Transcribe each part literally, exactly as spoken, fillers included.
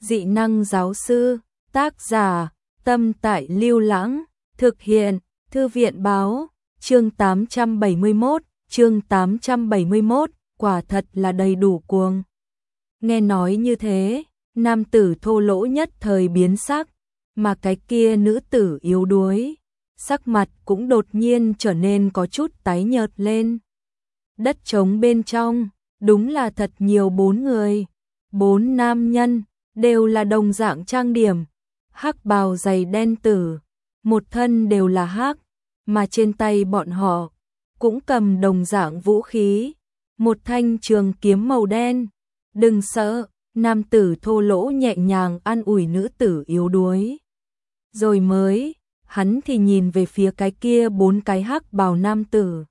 dị năng giáo sư, tác giả, Tâm Tại Lưu Lãng, thực hiện, Thư viện báo, chương tám trăm bảy mươi mốt, chương tám trăm bảy mươi mốt, quả thật là đầy đủ cuồng. Nghe nói như thế, nam tử thô lỗ nhất thời biến sắc, mà cái kia nữ tử yếu đuối, sắc mặt cũng đột nhiên trở nên có chút tái nhợt lên. Đất trống bên trong, đúng là thật nhiều bốn người, bốn nam nhân, đều là đồng dạng trang điểm, hắc bào dày đen tử, một thân đều là hắc, mà trên tay bọn họ cũng cầm đồng dạng vũ khí, một thanh trường kiếm màu đen. Đừng sợ, nam tử thô lỗ nhẹ nhàng an ủi nữ tử yếu đuối. Rồi mới, hắn thì nhìn về phía cái kia bốn cái hắc bào nam tử.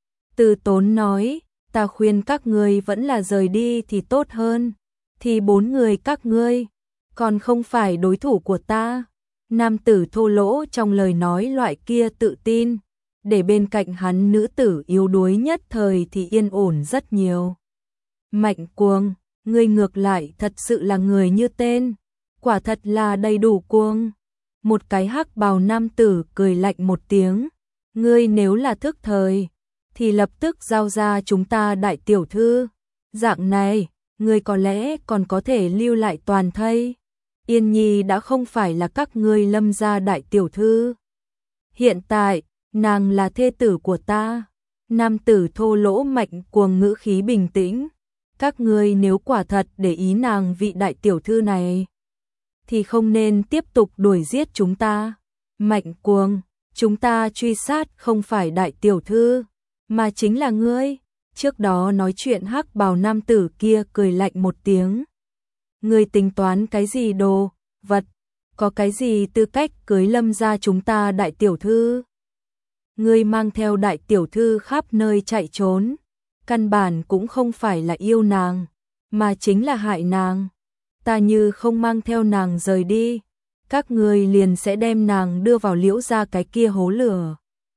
Từ tốn nói, ta khuyên các ngươi vẫn là rời đi thì tốt hơn, thì bốn người các ngươi còn không phải đối thủ của ta. Nam tử thô lỗ trong lời nói loại kia tự tin, để bên cạnh hắn nữ tử yếu đuối nhất thời thì yên ổn rất nhiều. Mạnh cuồng, ngươi ngược lại thật sự là người như tên, quả thật là đầy đủ cuồng. Một cái hắc bào nam tử cười lạnh một tiếng, ngươi nếu là thức thời, thì lập tức giao ra chúng ta đại tiểu thư. Dạng này, ngươi có lẽ còn có thể lưu lại toàn thây. Yên Nhi đã không phải là các ngươi Lâm gia đại tiểu thư. Hiện tại, nàng là thê tử của ta. Nam tử thô lỗ mạnh cuồng ngữ khí bình tĩnh. Các ngươi nếu quả thật để ý nàng vị đại tiểu thư này, thì không nên tiếp tục đuổi giết chúng ta. Mạnh cuồng, chúng ta truy sát không phải đại tiểu thư, mà chính là ngươi. Trước đó nói chuyện hắc bào nam tử kia cười lạnh một tiếng. Ngươi tính toán cái gì đồ, vật, có cái gì tư cách cưới Lâm gia chúng ta đại tiểu thư? Ngươi mang theo đại tiểu thư khắp nơi chạy trốn, căn bản cũng không phải là yêu nàng, mà chính là hại nàng. Ta như không mang theo nàng rời đi, các ngươi liền sẽ đem nàng đưa vào Liễu gia cái kia hố lửa.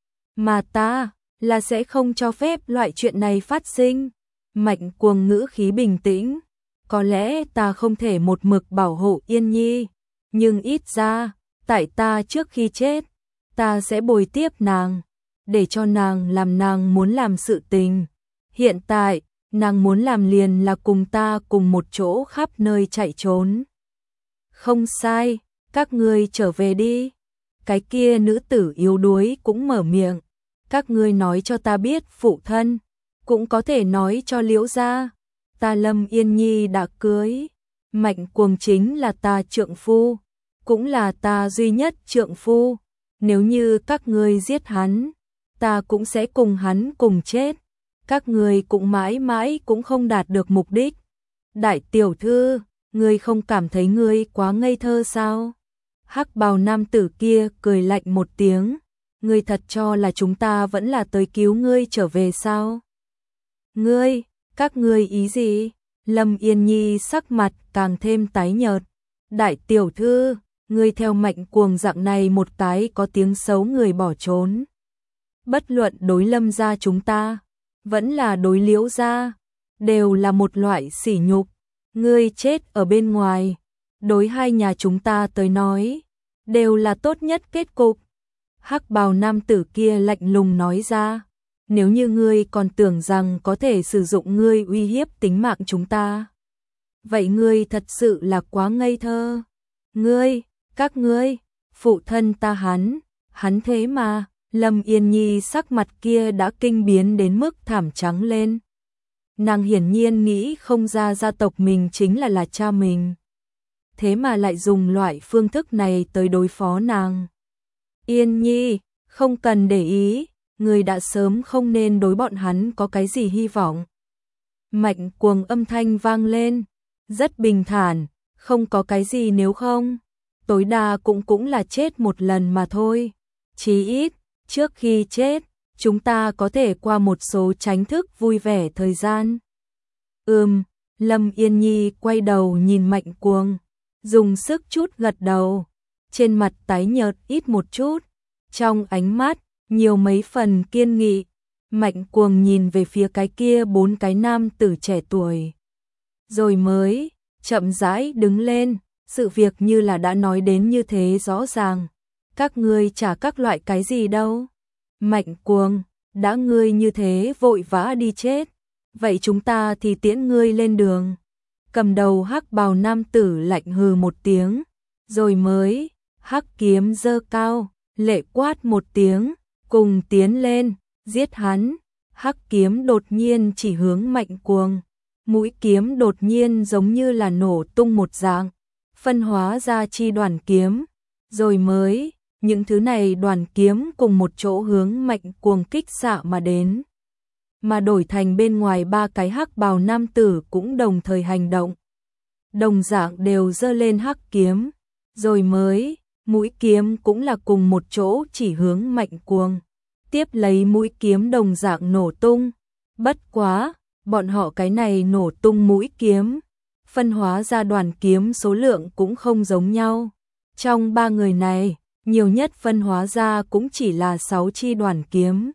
Mà ta là sẽ không cho phép loại chuyện này phát sinh. Mạnh cuồng ngữ khí bình tĩnh. Có lẽ ta không thể một mực bảo hộ Yên Nhi, nhưng ít ra, tại ta trước khi chết, ta sẽ bồi tiếp nàng, để cho nàng làm nàng muốn làm sự tình. Hiện tại, nàng muốn làm liền là cùng ta cùng một chỗ khắp nơi chạy trốn. Không sai, các ngươi trở về đi. Cái kia nữ tử yếu đuối cũng mở miệng. Các ngươi nói cho ta biết phụ thân, cũng có thể nói cho Liễu gia. Ta Lâm Yên Nhi đã cưới, mạnh cuồng chính là ta trượng phu, cũng là ta duy nhất trượng phu. Nếu như các ngươi giết hắn, ta cũng sẽ cùng hắn cùng chết. Các ngươi cũng mãi mãi cũng không đạt được mục đích. Đại tiểu thư, ngươi không cảm thấy ngươi quá ngây thơ sao? Hắc bào nam tử kia cười lạnh một tiếng. Ngươi thật cho là chúng ta vẫn là tới cứu ngươi trở về sao? Ngươi, các ngươi ý gì? Lâm Yên Nhi sắc mặt càng thêm tái nhợt. Đại tiểu thư, ngươi theo mạnh cuồng dạng này một cái có tiếng xấu người bỏ trốn. Bất luận đối Lâm gia chúng ta, vẫn là đối Liễu gia, đều là một loại sỉ nhục. Ngươi chết ở bên ngoài, đối hai nhà chúng ta tới nói, đều là tốt nhất kết cục. Hắc bào nam tử kia lạnh lùng nói ra. Nếu như ngươi còn tưởng rằng có thể sử dụng ngươi uy hiếp tính mạng chúng ta, vậy ngươi thật sự là quá ngây thơ. Ngươi, các ngươi, phụ thân ta hắn, hắn thế mà. Lâm Yên Nhi sắc mặt kia đã kinh biến đến mức thảm trắng lên. Nàng hiển nhiên nghĩ không ra gia tộc mình chính là là cha mình, thế mà lại dùng loại phương thức này tới đối phó nàng. Yên Nhi, không cần để ý, người đã sớm không nên đối bọn hắn có cái gì hy vọng. Mạnh cuồng âm thanh vang lên, rất bình thản, không có cái gì nếu không, tối đa cũng cũng là chết một lần mà thôi. Chí ít, trước khi chết, chúng ta có thể qua một số tránh thức vui vẻ thời gian. Ừm, Lâm Yên Nhi quay đầu nhìn mạnh cuồng, dùng sức chút gật đầu, trên mặt tái nhợt ít một chút, trong ánh mắt nhiều mấy phần kiên nghị. Mạnh cuồng nhìn về phía cái kia bốn cái nam tử trẻ tuổi, rồi mới chậm rãi đứng lên, Sự việc như là đã nói đến như thế rõ ràng. Các ngươi trả các loại cái gì đâu? Mạnh Cuồng, đã ngươi như thế vội vã đi chết, vậy chúng ta thì tiễn ngươi lên đường. Cầm đầu hắc bào nam tử lạnh hừ một tiếng, rồi mới hắc kiếm giơ cao, lệ quát một tiếng, cùng tiến lên, giết hắn. Hắc kiếm đột nhiên chỉ hướng Mạnh Cuồng, mũi kiếm đột nhiên giống như là nổ tung một dạng, phân hóa ra chi đoàn kiếm, rồi mới những thứ này đoàn kiếm cùng một chỗ hướng Mạnh Cuồng kích xạ mà đến. Mà đổi thành bên ngoài ba cái hắc bào nam tử cũng đồng thời hành động. Đồng dạng đều giơ lên hắc kiếm, rồi mới mũi kiếm cũng là cùng một chỗ chỉ hướng Mạnh Cuồng. Tiếp lấy mũi kiếm đồng dạng nổ tung, bất quá, bọn họ cái này nổ tung mũi kiếm, phân hóa ra đoàn kiếm số lượng cũng không giống nhau. Trong ba người này, nhiều nhất phân hóa ra cũng chỉ là sáu chi đoàn kiếm.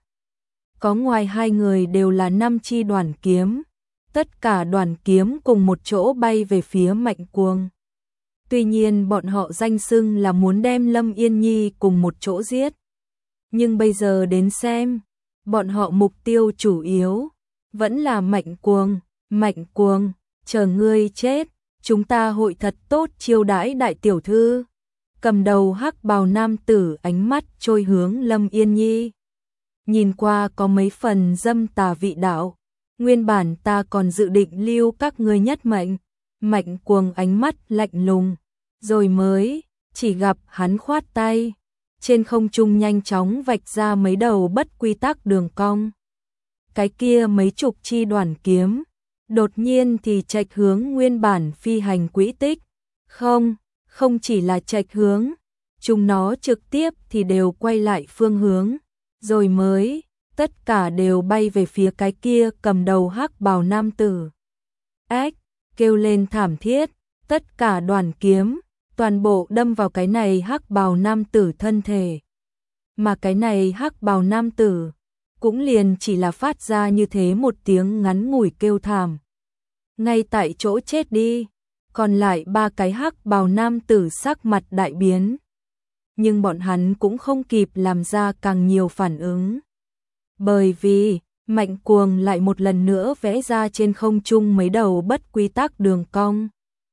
Có ngoài hai người đều là năm chi đoàn kiếm, tất cả đoàn kiếm cùng một chỗ bay về phía Mạnh Cuồng. Tuy nhiên bọn họ danh xưng là muốn đem Lâm Yên Nhi cùng một chỗ giết. Nhưng bây giờ đến xem, bọn họ mục tiêu chủ yếu vẫn là Mạnh Cuồng. Mạnh Cuồng, chờ ngươi chết, chúng ta hội thật tốt chiêu đãi đại tiểu thư. Cầm đầu hắc bào nam tử ánh mắt trôi hướng Lâm Yên Nhi. Nhìn qua có mấy phần dâm tà vị đạo, nguyên bản ta còn dự định lưu các ngươi nhất mệnh. Mạnh Cuồng ánh mắt lạnh lùng, rồi mới chỉ gặp hắn khoát tay, trên không trung nhanh chóng vạch ra mấy đầu bất quy tắc đường cong. Cái kia mấy chục chi đoàn kiếm, đột nhiên thì chệch hướng nguyên bản phi hành quỹ tích. Không, không chỉ là chệch hướng, chúng nó trực tiếp thì đều quay lại phương hướng, rồi mới tất cả đều bay về phía cái kia cầm đầu hắc bào nam tử. Ách, kêu lên thảm thiết, tất cả đoàn kiếm toàn bộ đâm vào cái này hắc bào nam tử thân thể. Mà cái này hắc bào nam tử cũng liền chỉ là phát ra như thế một tiếng ngắn ngủi kêu thảm, ngay tại chỗ chết đi. Còn lại ba cái hắc bào nam tử sắc mặt đại biến, nhưng bọn hắn cũng không kịp làm ra càng nhiều phản ứng, bởi vì Mạnh Cuồng lại một lần nữa vẽ ra trên không trung mấy đầu bất quy tắc đường cong.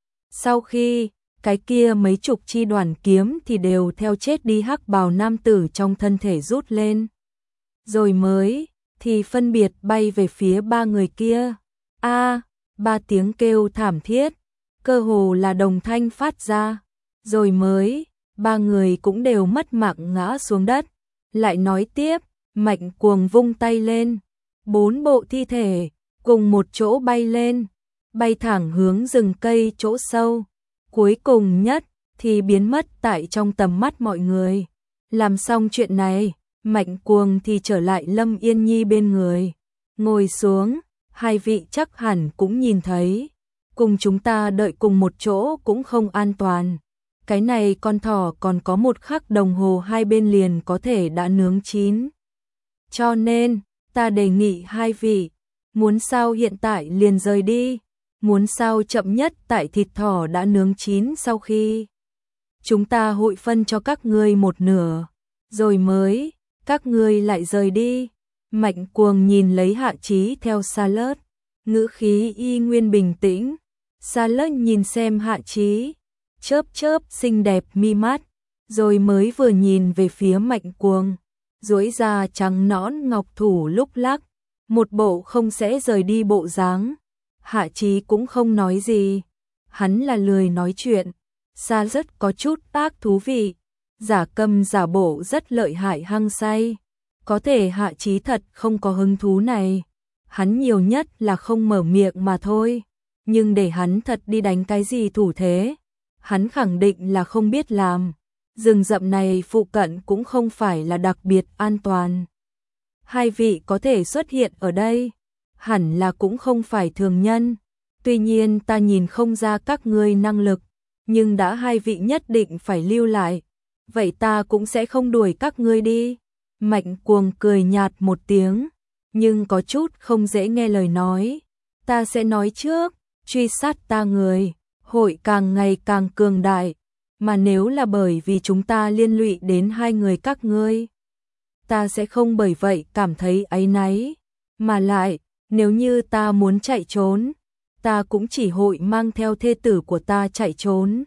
Sau khi cái kia mấy chục chi đoàn kiếm thì đều theo chết đi hắc bào nam tử trong thân thể rút lên, rồi mới thì phân biệt bay về phía ba người kia. A, ba tiếng kêu thảm thiết, cơ hồ là đồng thanh phát ra, rồi mới ba người cũng đều mất mạng ngã xuống đất. Lại nói tiếp, Mạnh Cuồng vung tay lên, bốn bộ thi thể cùng một chỗ bay lên, bay thẳng hướng rừng cây chỗ sâu, cuối cùng nhất thì biến mất tại trong tầm mắt mọi người. Làm xong chuyện này, Mạnh Cuồng thì trở lại Lâm Yên Nhi bên người, ngồi xuống. Hai vị chắc hẳn cũng nhìn thấy, cùng chúng ta đợi cùng một chỗ cũng không an toàn. Cái này con thỏ còn có một khắc đồng hồ hai bên liền có thể đã nướng chín. Cho nên, ta đề nghị hai vị, muốn sao hiện tại liền rời đi, muốn sao chậm nhất tại thịt thỏ đã nướng chín sau khi. Chúng ta hội phân cho các ngươi một nửa, rồi mới, các ngươi lại rời đi. Mạnh Cuồng nhìn lấy Hạ Chí theo Salad, ngữ khí y nguyên bình tĩnh. Salad nhìn xem Hạ Chí, chớp chớp xinh đẹp mi mắt, rồi mới vừa nhìn về phía Mạnh Cuồng, duỗi ra trắng nõn ngọc thủ lúc lắc, một bộ không sẽ rời đi bộ dáng. Hạ Chí cũng không nói gì, hắn là lười nói chuyện. Salad có chút ác thú vị, giả câm giả bộ rất lợi hại hăng say. Có thể Hạ Chí thật không có hứng thú này, hắn nhiều nhất là không mở miệng mà thôi, nhưng để hắn thật đi đánh cái gì thủ thế, hắn khẳng định là không biết làm. Rừng rậm này phụ cận cũng không phải là đặc biệt an toàn. Hai vị có thể xuất hiện ở đây, hẳn là cũng không phải thường nhân, tuy nhiên ta nhìn không ra các ngươi năng lực, nhưng đã hai vị nhất định phải lưu lại, vậy ta cũng sẽ không đuổi các ngươi đi. Mạnh Cuồng cười nhạt một tiếng, nhưng có chút không dễ nghe lời nói. Ta sẽ nói trước, truy sát ta người, hội càng ngày càng cường đại, mà nếu là bởi vì chúng ta liên lụy đến hai người các ngươi, ta sẽ không bởi vậy cảm thấy áy náy, mà lại, nếu như ta muốn chạy trốn, ta cũng chỉ hội mang theo thê tử của ta chạy trốn.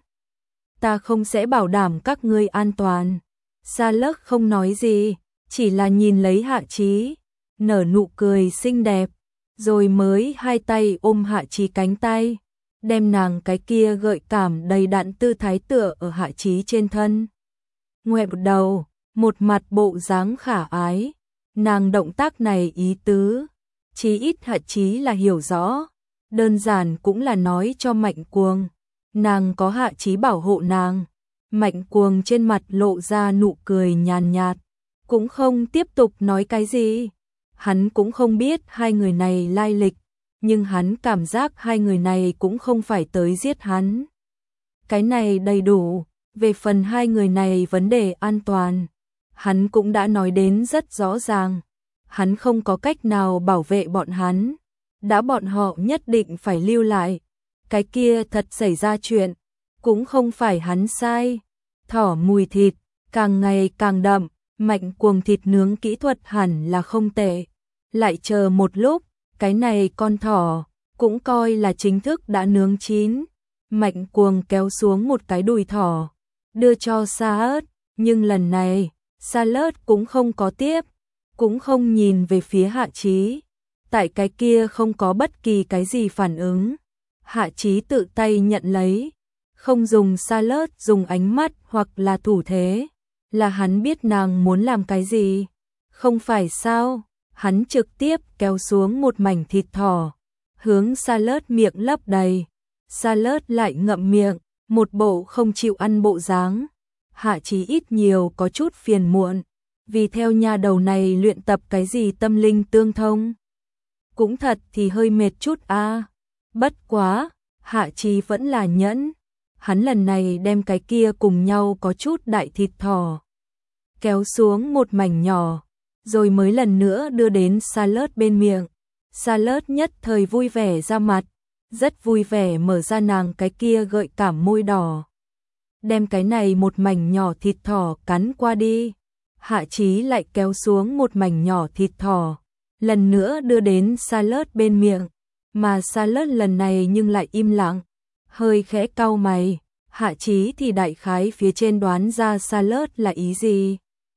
Ta không sẽ bảo đảm các ngươi an toàn. Sa Lức không nói gì, chỉ là nhìn lấy Hạ Chí, nở nụ cười xinh đẹp, rồi mới hai tay ôm Hạ Chí cánh tay, đem nàng cái kia gợi cảm đầy đặn tư thái tựa ở Hạ Chí trên thân. Ngoẹo đầu, một mặt bộ dáng khả ái, nàng động tác này ý tứ, chí ít Hạ Chí là hiểu rõ, đơn giản cũng là nói cho Mạnh Cuồng, nàng có Hạ Chí bảo hộ nàng. Mạnh Cuồng trên mặt lộ ra nụ cười nhàn nhạt, cũng không tiếp tục nói cái gì. Hắn cũng không biết hai người này lai lịch, nhưng hắn cảm giác hai người này cũng không phải tới giết hắn. Cái này đầy đủ, về phần hai người này vấn đề an toàn, hắn cũng đã nói đến rất rõ ràng. Hắn không có cách nào bảo vệ bọn hắn, đã bọn họ nhất định phải lưu lại. Cái kia thật xảy ra chuyện, cũng không phải hắn sai. Thỏ mùi thịt, càng ngày càng đậm, Mạnh Cuồng thịt nướng kỹ thuật hẳn là không tệ. Lại chờ một lúc, cái này con thỏ, cũng coi là chính thức đã nướng chín. Mạnh Cuồng kéo xuống một cái đùi thỏ, đưa cho Sa Ớt, nhưng lần này, Sa Ớt cũng không có tiếp, cũng không nhìn về phía Hạ Chí. Tại cái kia không có bất kỳ cái gì phản ứng. Hạ Chí tự tay nhận lấy, không dùng Sa Ớt dùng ánh mắt hoặc là thủ thế, là hắn biết nàng muốn làm cái gì. Không phải sao, hắn trực tiếp kéo xuống một mảnh thịt thỏ, hướng Sa Ớt miệng lấp đầy. Sa Ớt lại ngậm miệng, một bộ không chịu ăn bộ dáng. Hạ Chí ít nhiều có chút phiền muộn, vì theo nhà đầu này luyện tập cái gì tâm linh tương thông. Cũng thật thì hơi mệt chút a. À. Bất quá, Hạ Chí vẫn là nhẫn. Hắn lần này đem cái kia cùng nhau có chút đại thịt thỏ, kéo xuống một mảnh nhỏ, rồi mới lần nữa đưa đến Sa Ớt bên miệng. Sa Ớt nhất thời vui vẻ ra mặt, rất vui vẻ mở ra nàng cái kia gợi cảm môi đỏ, đem cái này một mảnh nhỏ thịt thỏ cắn qua đi. Hạ Chí lại kéo xuống một mảnh nhỏ thịt thỏ, lần nữa đưa đến Sa Ớt bên miệng, mà Sa Ớt lần này nhưng lại im lặng, hơi khẽ cau mày. Hạ Chí thì đại khái phía trên đoán ra Sa Ớt là ý gì.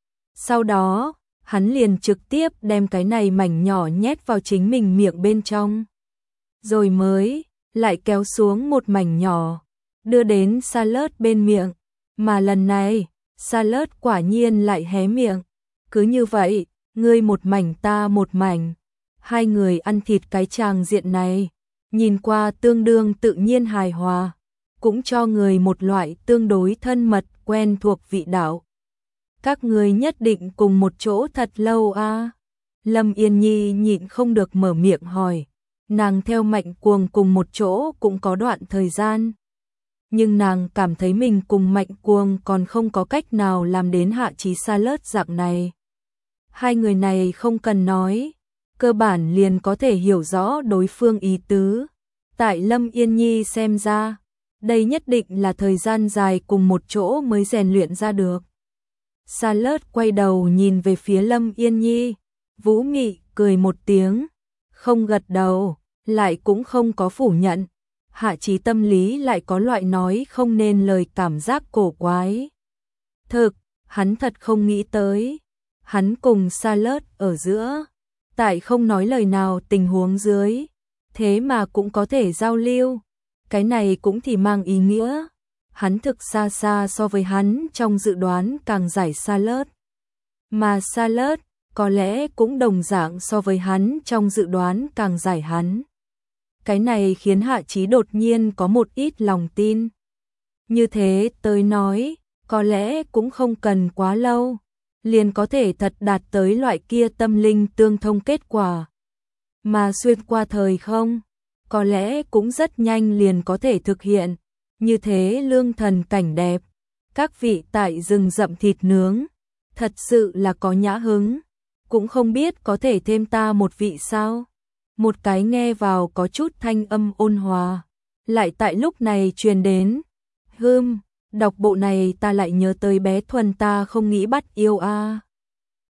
Sau đó, hắn liền trực tiếp đem cái này mảnh nhỏ nhét vào chính mình miệng bên trong, rồi mới lại kéo xuống một mảnh nhỏ, đưa đến Sa Ớt bên miệng, mà lần này, Sa Ớt quả nhiên lại hé miệng. Cứ như vậy, ngươi một mảnh ta một mảnh, hai người ăn thịt cái tràng diện này, nhìn qua tương đương tự nhiên hài hòa, cũng cho người một loại tương đối thân mật quen thuộc vị đạo. Các người nhất định cùng một chỗ thật lâu a? À? Lâm Yên Nhi nhịn không được mở miệng hỏi, nàng theo Mạnh Cuồng cùng một chỗ cũng có đoạn thời gian. Nhưng nàng cảm thấy mình cùng Mạnh Cuồng còn không có cách nào làm đến Hạ Chí Sa Ớt dạng này. Hai người này không cần nói, cơ bản liền có thể hiểu rõ đối phương ý tứ. Tại Lâm Yên Nhi xem ra, đây nhất định là thời gian dài cùng một chỗ mới rèn luyện ra được. Sa Ớt quay đầu nhìn về phía Lâm Yên Nhi, vũ mị cười một tiếng, không gật đầu, lại cũng không có phủ nhận. Hạ Chí tâm lý lại có loại nói không nên lời cảm giác cổ quái. Thực, hắn thật không nghĩ tới, hắn cùng Sa Ớt ở giữa, tại không nói lời nào tình huống dưới, thế mà cũng có thể giao lưu. Cái này cũng thì mang ý nghĩa, hắn thực xa xa so với hắn trong dự đoán càng giải Sa Ớt. Mà Sa Ớt có lẽ cũng đồng dạng so với hắn trong dự đoán càng giải hắn. Cái này khiến Hạ Chí đột nhiên có một ít lòng tin. Như thế tới nói, có lẽ cũng không cần quá lâu, liền có thể thật đạt tới loại kia tâm linh tương thông kết quả. Mà xuyên qua thời không, có lẽ cũng rất nhanh liền có thể thực hiện. Như thế lương thần cảnh đẹp, các vị tại rừng rậm thịt nướng, thật sự là có nhã hứng, cũng không biết có thể thêm ta một vị sao. Một cái nghe vào có chút thanh âm ôn hòa, lại tại lúc này truyền đến. Hưm, đọc bộ này ta lại nhớ tới bé Thuần ta không nghĩ bắt yêu a.